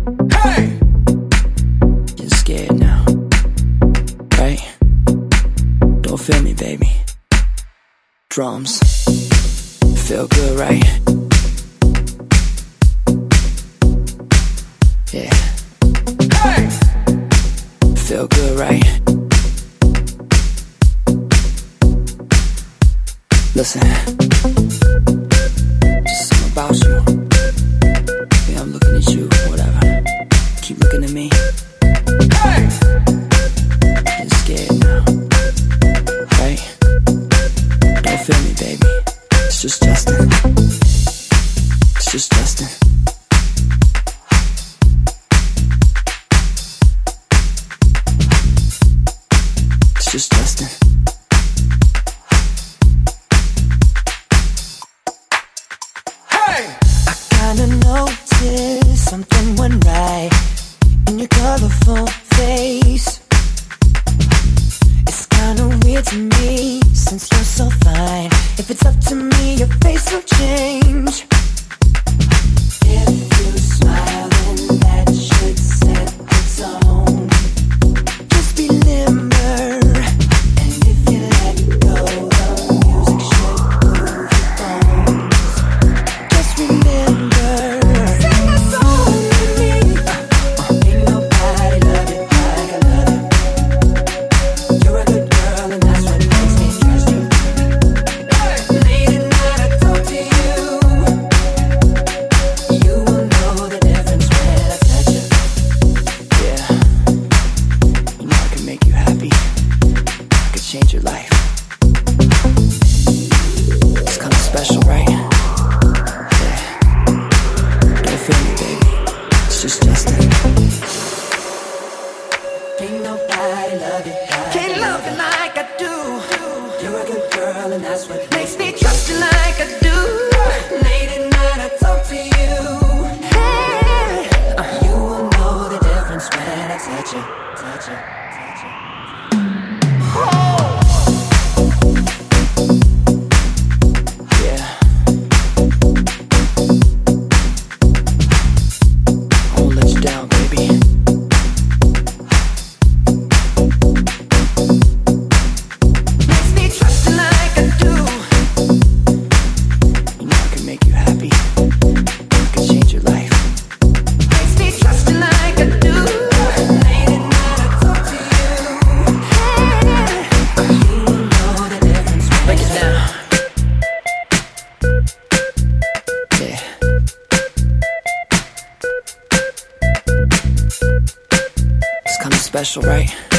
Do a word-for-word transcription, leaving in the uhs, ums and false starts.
Hey! You're scared now, right? Don't feel me, baby. Drums, feel good, right? Yeah. Hey! Feel good, right? Listen, just something about you. Yeah, I'm looking at you, whatever. Keep looking at me. Hey! You're scared now, right? Don't feel me, baby. It's just Justin. It's just Justin. It's just Justin. I kinda noticed something went right in your colorful face. It's kinda weird to me since you're so fine. If it's up to me, your face will change. If you smile, then that should set the tone. Just be limber, and if you let go, the music should move your bones. Just remember, sing a song with me. uh, Ain't nobody love you like I love you. You're a good girl, and that's what makes me trust you. Late at night I talk to you. You will know the difference when I touch you. Yeah, you know I can make you happy. I could change your life. It's kinda special, right? Yeah. Don't feel me, baby. It's just Justin. Ain't nobody love you like Can't love you like I do. You're a good girl, and that's what makes me trust you like I do. Late at night I talk to you. Hey, uh, you will know the difference when I touch you, touch you, touch you. Yeah. I won't let you down, baby. Makes me trust you like I do. You know I can make you happy. I can change your life. Makes me trust you like I do. Late at night I talk to you. Hey, you will know the difference. Break it down. Yeah. It's kinda special, right?